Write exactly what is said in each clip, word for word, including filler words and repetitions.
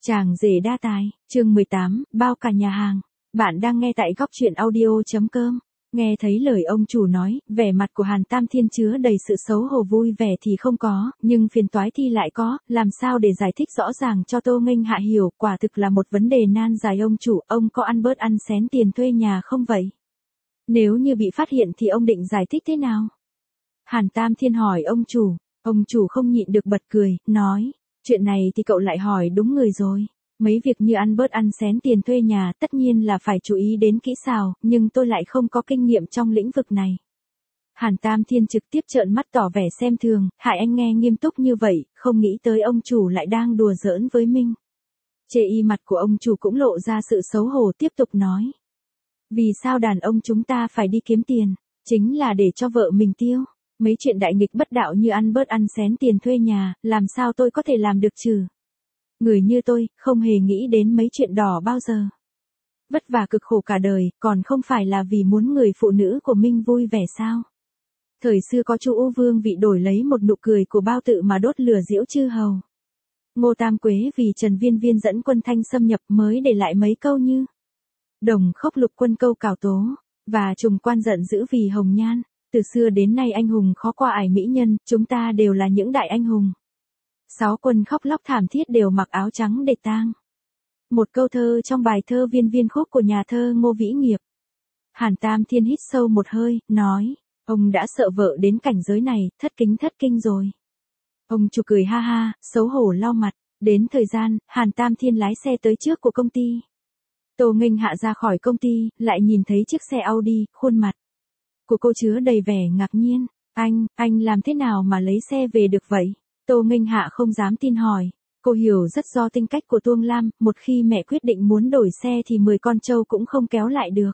Chàng rể đa tài, chương mười tám, bao cả nhà hàng. Bạn đang nghe tại góc truyện audio.com. Nghe thấy lời ông chủ nói, vẻ mặt của Hàn Tam Thiên chứa đầy sự xấu hổ. Vui vẻ thì không có, nhưng phiền toái thì lại có, làm sao để giải thích rõ ràng cho Tô Nghênh Hạ hiểu, quả thực là một vấn đề nan giải. Ông chủ, ông có ăn bớt ăn xén tiền thuê nhà không vậy? Nếu như bị phát hiện thì ông định giải thích thế nào? Hàn Tam Thiên hỏi ông chủ, ông chủ không nhịn được bật cười, nói, chuyện này thì cậu lại hỏi đúng người rồi. Mấy việc như ăn bớt ăn xén tiền thuê nhà tất nhiên là phải chú ý đến kỹ xảo, nhưng tôi lại không có kinh nghiệm trong lĩnh vực này. Hàn Tam Thiên trực tiếp trợn mắt tỏ vẻ xem thường, hại anh nghe nghiêm túc như vậy, không nghĩ tới ông chủ lại đang đùa giỡn với mình. Chê y mặt của ông chủ cũng lộ ra sự xấu hổ, tiếp tục nói. Vì sao đàn ông chúng ta phải đi kiếm tiền? Chính là để cho vợ mình tiêu. Mấy chuyện đại nghịch bất đạo như ăn bớt ăn xén tiền thuê nhà, làm sao tôi có thể làm được chứ? Người như tôi, không hề nghĩ đến mấy chuyện đỏ bao giờ. Vất vả cực khổ cả đời, còn không phải là vì muốn người phụ nữ của mình vui vẻ sao? Thời xưa có chu U Vương vị đổi lấy một nụ cười của Bao Tự mà đốt lửa giễu chư hầu. Ngô Tam Quế vì Trần Viên Viên dẫn quân Thanh xâm nhập mới để lại mấy câu như đồng khốc lục quân câu cào tố, và trùng quan giận dữ vì hồng nhan. Từ xưa đến nay anh hùng khó qua ải mỹ nhân, chúng ta đều là những đại anh hùng. Sáu quân khóc lóc thảm thiết đều mặc áo trắng để tang. Một câu thơ trong bài thơ Viên Viên khúc của nhà thơ Ngô Vĩ Nghiệp. Hàn Tam Thiên hít sâu một hơi, nói, ông đã sợ vợ đến cảnh giới này, thất kính thất kinh rồi. Ông chủ cười ha ha, xấu hổ lau mặt. Đến thời gian, Hàn Tam Thiên lái xe tới trước của công ty. Tô Nghênh Hạ ra khỏi công ty, lại nhìn thấy chiếc xe Audi, khuôn mặt của cô chứa đầy vẻ ngạc nhiên. Anh, anh làm thế nào mà lấy xe về được vậy? Tô Nghênh Hạ không dám tin hỏi. Cô hiểu rất rõ tính cách của Tuông Lam, một khi mẹ quyết định muốn đổi xe thì mười con trâu cũng không kéo lại được.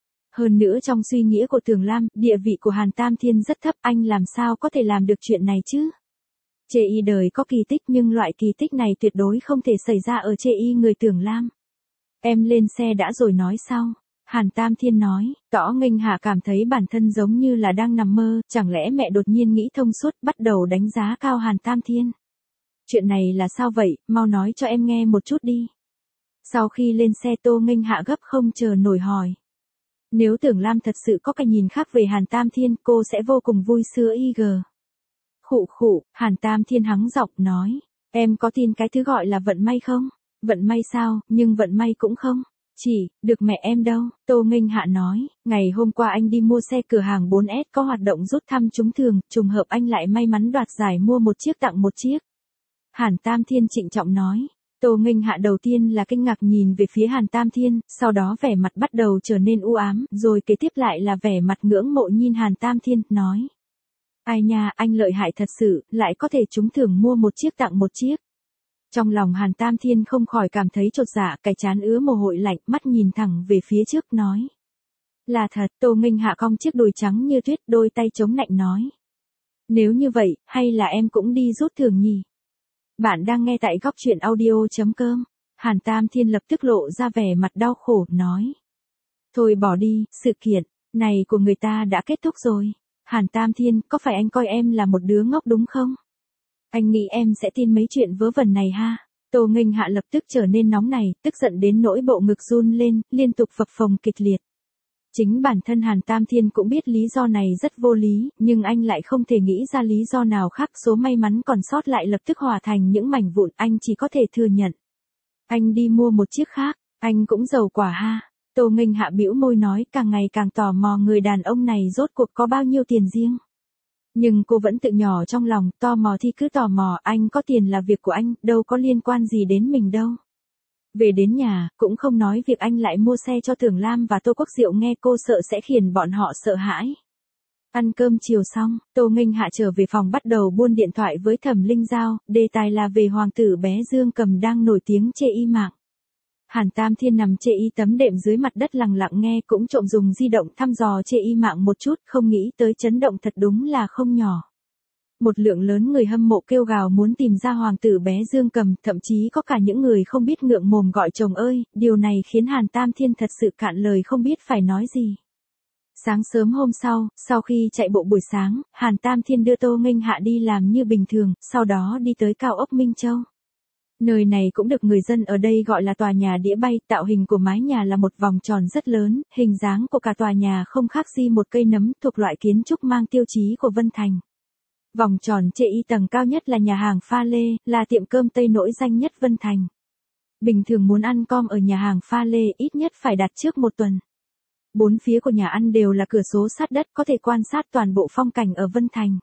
Hơn nữa trong suy nghĩ của Tường Lam, địa vị của Hàn Tam Thiên rất thấp, anh làm sao có thể làm được chuyện này chứ? Chê y đời có kỳ tích nhưng loại kỳ tích này tuyệt đối không thể xảy ra ở chê y người Tường Lam. Em lên xe đã rồi nói sau. Hàn Tam Thiên nói, Tõ Nghênh Hạ cảm thấy bản thân giống như là đang nằm mơ, chẳng lẽ mẹ đột nhiên nghĩ thông suốt, bắt đầu đánh giá cao Hàn Tam Thiên. Chuyện này là sao vậy, mau nói cho em nghe một chút đi. Sau khi lên xe Tô Nghênh Hạ gấp không chờ nổi hỏi. Nếu Tưởng Lam thật sự có cái nhìn khác về Hàn Tam Thiên, cô sẽ vô cùng vui sướng y gờ. Khụ khụ, Hàn Tam Thiên hắng giọng nói, em có tin cái thứ gọi là vận may không? Vận may sao, nhưng vận may cũng không. Chỉ, được mẹ em đâu, Tô Nghênh Hạ nói, ngày hôm qua anh đi mua xe cửa hàng bốn S có hoạt động rút thăm trúng thưởng, trùng hợp anh lại may mắn đoạt giải mua một chiếc tặng một chiếc. Hàn Tam Thiên trịnh trọng nói. Tô Nghênh Hạ đầu tiên là kinh ngạc nhìn về phía Hàn Tam Thiên, sau đó vẻ mặt bắt đầu trở nên u ám, rồi kế tiếp lại là vẻ mặt ngưỡng mộ nhìn Hàn Tam Thiên, nói. Ai nha, anh lợi hại thật sự, lại có thể trúng thưởng mua một chiếc tặng một chiếc. Trong lòng Hàn Tam Thiên không khỏi cảm thấy chột dạ, cái trán ứa mồ hôi lạnh, mắt nhìn thẳng về phía trước nói. Là thật, Tô Nghênh Hạ cong chiếc đùi trắng như tuyết, đôi tay chống nạnh nói. Nếu như vậy, hay là em cũng đi rút thưởng nhỉ? Bạn đang nghe tại góc truyện audio.com. Hàn Tam Thiên lập tức lộ ra vẻ mặt đau khổ, nói. Thôi bỏ đi, sự kiện này của người ta đã kết thúc rồi. Hàn Tam Thiên, có phải anh coi em là một đứa ngốc đúng không? Anh nghĩ em sẽ tin mấy chuyện vớ vẩn này ha? Tô Nghênh Hạ lập tức trở nên nóng này, tức giận đến nỗi bộ ngực run lên, liên tục phập phồng kịch liệt. Chính bản thân Hàn Tam Thiên cũng biết lý do này rất vô lý, nhưng anh lại không thể nghĩ ra lý do nào khác. Số may mắn còn sót lại lập tức hòa thành những mảnh vụn, anh chỉ có thể thừa nhận. Anh đi mua một chiếc khác, anh cũng giàu quả ha. Tô Nghênh Hạ bĩu môi nói, càng ngày càng tò mò người đàn ông này rốt cuộc có bao nhiêu tiền riêng. Nhưng cô vẫn tự nhỏ trong lòng, tò mò thì cứ tò mò, anh có tiền là việc của anh, đâu có liên quan gì đến mình đâu. Về đến nhà, cũng không nói việc anh lại mua xe cho Tưởng Lam và Tô Quốc Diệu nghe, cô sợ sẽ khiến bọn họ sợ hãi. Ăn cơm chiều xong, Tô Nghênh Hạ trở về phòng bắt đầu buôn điện thoại với Thẩm Linh Giao, đề tài là về hoàng tử bé Dương Cầm đang nổi tiếng chê y mạng. Hàn Tam Thiên nằm chê y tấm đệm dưới mặt đất lặng lặng nghe, cũng trộm dùng di động thăm dò chê y mạng một chút, không nghĩ tới chấn động thật đúng là không nhỏ. Một lượng lớn người hâm mộ kêu gào muốn tìm ra hoàng tử bé Dương Cầm, thậm chí có cả những người không biết ngượng mồm gọi chồng ơi, điều này khiến Hàn Tam Thiên thật sự cạn lời không biết phải nói gì. Sáng sớm hôm sau, sau khi chạy bộ buổi sáng, Hàn Tam Thiên đưa Tô Nghênh Hạ đi làm như bình thường, sau đó đi tới cao ốc Minh Châu. Nơi này cũng được người dân ở đây gọi là tòa nhà đĩa bay, tạo hình của mái nhà là một vòng tròn rất lớn, hình dáng của cả tòa nhà không khác gì một cây nấm thuộc loại kiến trúc mang tiêu chí của Vân Thành. Vòng tròn chê y tầng cao nhất là nhà hàng Pha Lê, là tiệm cơm Tây nổi danh nhất Vân Thành. Bình thường muốn ăn com ở nhà hàng Pha Lê ít nhất phải đặt trước một tuần. Bốn phía của nhà ăn đều là cửa sổ sát đất có thể quan sát toàn bộ phong cảnh ở Vân Thành.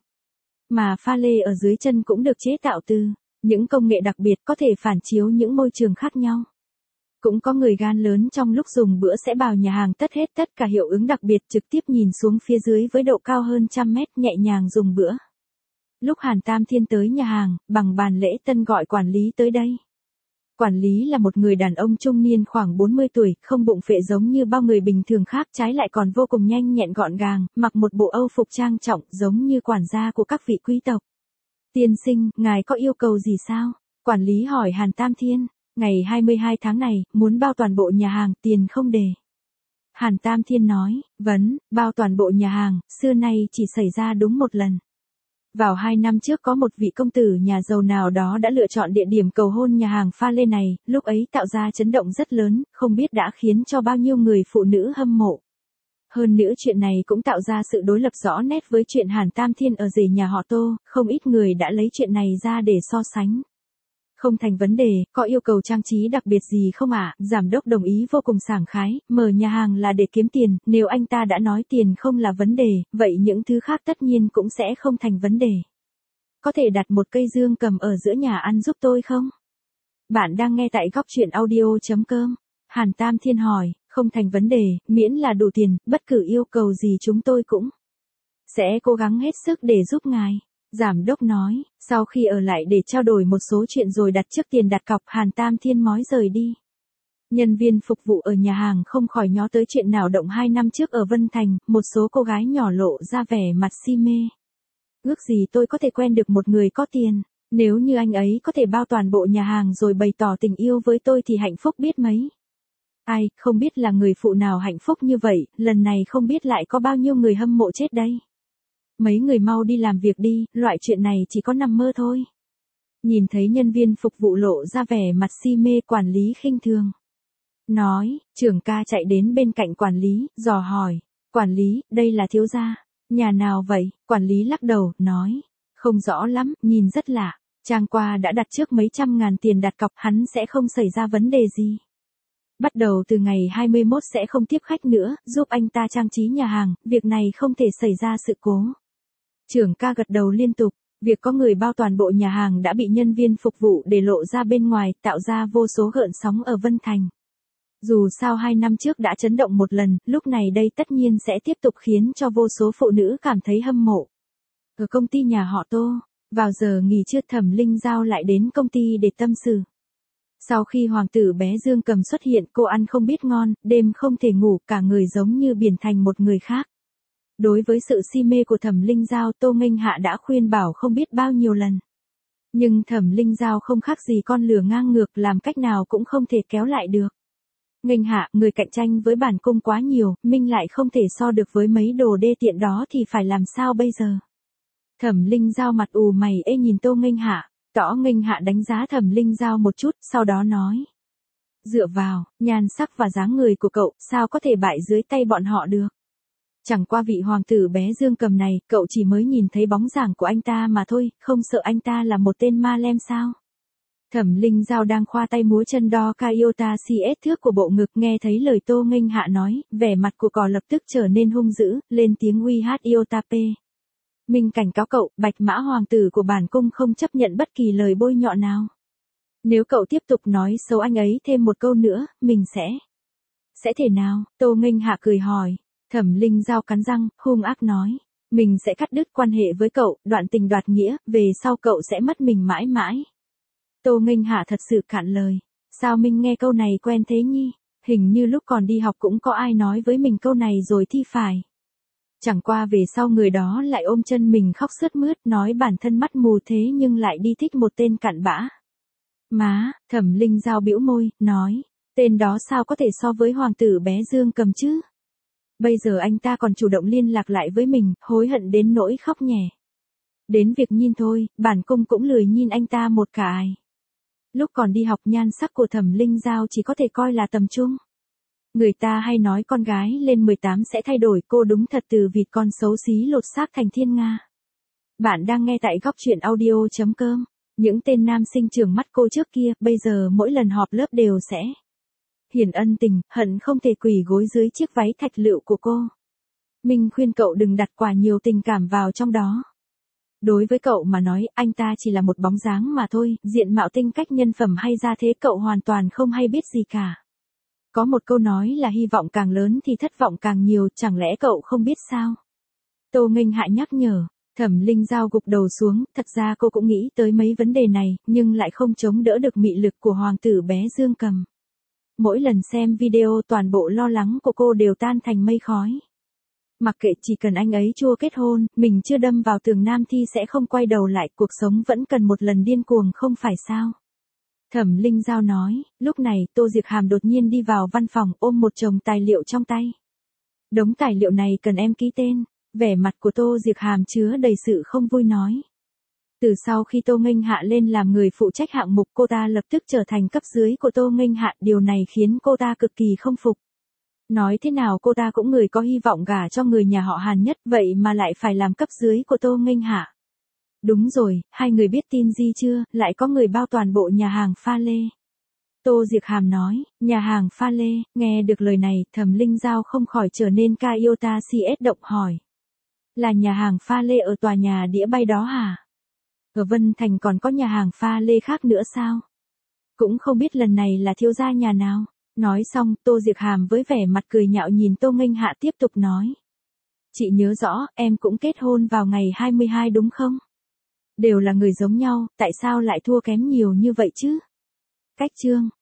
Mà pha lê ở dưới chân cũng được chế tạo từ những công nghệ đặc biệt có thể phản chiếu những môi trường khác nhau. Cũng có người gan lớn trong lúc dùng bữa sẽ vào nhà hàng tất hết tất cả hiệu ứng đặc biệt trực tiếp nhìn xuống phía dưới với độ cao hơn trăm mét nhẹ nhàng dùng bữa. Lúc Hàn Tam Thiên tới nhà hàng, bằng bàn lễ tân gọi quản lý tới đây. Quản lý là một người đàn ông trung niên khoảng bốn mươi tuổi, không bụng phệ giống như bao người bình thường khác, trái lại còn vô cùng nhanh nhẹn gọn gàng, mặc một bộ âu phục trang trọng giống như quản gia của các vị quý tộc. Tiên sinh, ngài có yêu cầu gì sao? Quản lý hỏi Hàn Tam Thiên. Ngày hai mươi hai tháng này, muốn bao toàn bộ nhà hàng, tiền không đề. Hàn Tam Thiên nói, vấn, bao toàn bộ nhà hàng, xưa nay chỉ xảy ra đúng một lần. Vào hai năm trước có một vị công tử nhà giàu nào đó đã lựa chọn địa điểm cầu hôn nhà hàng Pha Lê này, lúc ấy tạo ra chấn động rất lớn, không biết đã khiến cho bao nhiêu người phụ nữ hâm mộ. Hơn nữa chuyện này cũng tạo ra sự đối lập rõ nét với chuyện Hàn Tam Thiên ở rể nhà họ Tô, không ít người đã lấy chuyện này ra để so sánh. Không thành vấn đề, có yêu cầu trang trí đặc biệt gì không ạ? À? Giám đốc đồng ý vô cùng sảng khái, mở nhà hàng là để kiếm tiền, nếu anh ta đã nói tiền không là vấn đề, vậy những thứ khác tất nhiên cũng sẽ không thành vấn đề. Có thể đặt một cây dương cầm ở giữa nhà ăn giúp tôi không? Bạn đang nghe tại góc truyện audio.com. Hàn Tam Thiên hỏi, không thành vấn đề, miễn là đủ tiền, bất cứ yêu cầu gì chúng tôi cũng sẽ cố gắng hết sức để giúp ngài. Giám đốc nói, sau khi ở lại để trao đổi một số chuyện rồi đặt trước tiền đặt cọc, Hàn Tam Thiên mói rời đi. Nhân viên phục vụ ở nhà hàng không khỏi nhớ tới chuyện nào động hai năm trước ở Vân Thành, một số cô gái nhỏ lộ ra vẻ mặt si mê. Ước gì tôi có thể quen được một người có tiền, nếu như anh ấy có thể bao toàn bộ nhà hàng rồi bày tỏ tình yêu với tôi thì hạnh phúc biết mấy. Ai, không biết là người phụ nào hạnh phúc như vậy, lần này không biết lại có bao nhiêu người hâm mộ chết đây. Mấy người mau đi làm việc đi, loại chuyện này chỉ có nằm mơ thôi. Nhìn thấy nhân viên phục vụ lộ ra vẻ mặt si mê, quản lý khinh thường. Nói, trưởng ca chạy đến bên cạnh quản lý, dò hỏi. Quản lý, đây là thiếu gia. Nhà nào vậy? Quản lý lắc đầu, nói. Không rõ lắm, nhìn rất lạ. Trang qua đã đặt trước mấy trăm ngàn tiền đặt cọc, hắn sẽ không xảy ra vấn đề gì. Bắt đầu từ ngày hai mươi mốt sẽ không tiếp khách nữa, giúp anh ta trang trí nhà hàng, việc này không thể xảy ra sự cố. Trưởng ca gật đầu liên tục, việc có người bao toàn bộ nhà hàng đã bị nhân viên phục vụ để lộ ra bên ngoài, tạo ra vô số gợn sóng ở Vân Thành. Dù sao hai năm trước đã chấn động một lần, lúc này đây tất nhiên sẽ tiếp tục khiến cho vô số phụ nữ cảm thấy hâm mộ. Ở công ty nhà họ Tô, vào giờ nghỉ trưa Thẩm Linh Giao lại đến công ty để tâm sự. Sau khi hoàng tử bé Dương Cầm xuất hiện, cô ăn không biết ngon, đêm không thể ngủ, cả người giống như biến thành một người khác. Đối với sự si mê của Thẩm Linh Giao, Tô Nghênh Hạ đã khuyên bảo không biết bao nhiêu lần. Nhưng Thẩm Linh Giao không khác gì con lừa ngang ngược, làm cách nào cũng không thể kéo lại được. Nghênh Hạ, người cạnh tranh với bản cung quá nhiều, Minh lại không thể so được với mấy đồ đê tiện đó thì phải làm sao bây giờ? Thẩm Linh Giao mặt ù mày ê nhìn Tô Nghênh Hạ, tỏ Nghênh Hạ đánh giá Thẩm Linh Giao một chút, sau đó nói. Dựa vào, nhan sắc và dáng người của cậu, sao có thể bại dưới tay bọn họ được? Chẳng qua vị hoàng tử bé Dương Cầm này, cậu chỉ mới nhìn thấy bóng dáng của anh ta mà thôi, không sợ anh ta là một tên ma lem sao? Thẩm Linh Giao đang khoa tay múa chân đo ca iota cs thước của bộ ngực, nghe thấy lời Tô Nghênh Hạ nói, vẻ mặt của cò lập tức trở nên hung dữ, lên tiếng uy hát iota p. Mình cảnh cáo cậu, bạch mã hoàng tử của bản cung không chấp nhận bất kỳ lời bôi nhọ nào. Nếu cậu tiếp tục nói xấu anh ấy thêm một câu nữa, mình sẽ... Sẽ thế nào? Tô Nghênh Hạ cười hỏi. Thẩm Linh Giao cắn răng, hung ác nói. Mình sẽ cắt đứt quan hệ với cậu, đoạn tình đoạt nghĩa, về sau cậu sẽ mất mình mãi mãi. Tô Nghênh Hạ thật sự cạn lời. Sao mình nghe câu này quen thế nhỉ? Hình như lúc còn đi học cũng có ai nói với mình câu này rồi thì phải. Chẳng qua về sau người đó lại ôm chân mình khóc sướt mướt, nói bản thân mắt mù thế nhưng lại đi thích một tên cặn bã. Má, Thẩm Linh Giao bĩu môi, nói, tên đó sao có thể so với hoàng tử bé Dương Cầm chứ? Bây giờ anh ta còn chủ động liên lạc lại với mình, hối hận đến nỗi khóc nhè. Đến việc nhìn thôi, bản cung cũng lười nhìn anh ta một cái. Lúc còn đi học nhan sắc của Thẩm Linh Giao chỉ có thể coi là tầm trung. Người ta hay nói con gái lên mười tám sẽ thay đổi, cô đúng thật từ vịt con xấu xí lột xác thành thiên nga. Bạn đang nghe tại góc truyện audio.com. Những tên nam sinh trường mắt cô trước kia, bây giờ mỗi lần họp lớp đều sẽ hiển ân tình, hận không thể quỳ gối dưới chiếc váy thạch lựu của cô. Mình khuyên cậu đừng đặt quá nhiều tình cảm vào trong đó. Đối với cậu mà nói, anh ta chỉ là một bóng dáng mà thôi, diện mạo tinh cách nhân phẩm hay ra thế cậu hoàn toàn không hay biết gì cả. Có một câu nói là hy vọng càng lớn thì thất vọng càng nhiều, chẳng lẽ cậu không biết sao? Tô Nghênh Hạ nhắc nhở. Thẩm Linh Giao gục đầu xuống, thật ra cô cũng nghĩ tới mấy vấn đề này, nhưng lại không chống đỡ được mị lực của hoàng tử bé Dương Cầm. Mỗi lần xem video toàn bộ lo lắng của cô đều tan thành mây khói. Mặc kệ, chỉ cần anh ấy chưa kết hôn, mình chưa đâm vào tường nam thi sẽ không quay đầu lại, cuộc sống vẫn cần một lần điên cuồng không phải sao? Thẩm Linh Giao nói. Lúc này, Tô Diệc Hàm đột nhiên đi vào văn phòng, ôm một chồng tài liệu trong tay. Đống tài liệu này cần em ký tên. Vẻ mặt của Tô Diệc Hàm chứa đầy sự không vui nói. Từ sau khi Tô Nghênh Hạ lên làm người phụ trách hạng mục, cô ta lập tức trở thành cấp dưới của Tô Nghênh Hạ, điều này khiến cô ta cực kỳ không phục. Nói thế nào cô ta cũng người có hy vọng gả cho người nhà họ Hàn nhất, vậy mà lại phải làm cấp dưới của Tô Nghênh Hạ. Đúng rồi, hai người biết tin gì chưa, lại có người bao toàn bộ nhà hàng pha lê. Tô Diệc Hàm nói. Nhà hàng pha lê. Nghe được lời này, Thẩm Linh Giao không khỏi trở nên Kaiota xê ét động hỏi. Là nhà hàng pha lê ở tòa nhà đĩa bay đó hả? Ở Vân Thành còn có nhà hàng pha lê khác nữa sao? Cũng không biết lần này là thiếu gia nhà nào. Nói xong, Tô Diệc Hàm với vẻ mặt cười nhạo nhìn Tô Nghênh Hạ tiếp tục nói. Chị nhớ rõ, em cũng kết hôn vào ngày hai mươi hai đúng không? Đều là người giống nhau, tại sao lại thua kém nhiều như vậy chứ? Cách chương.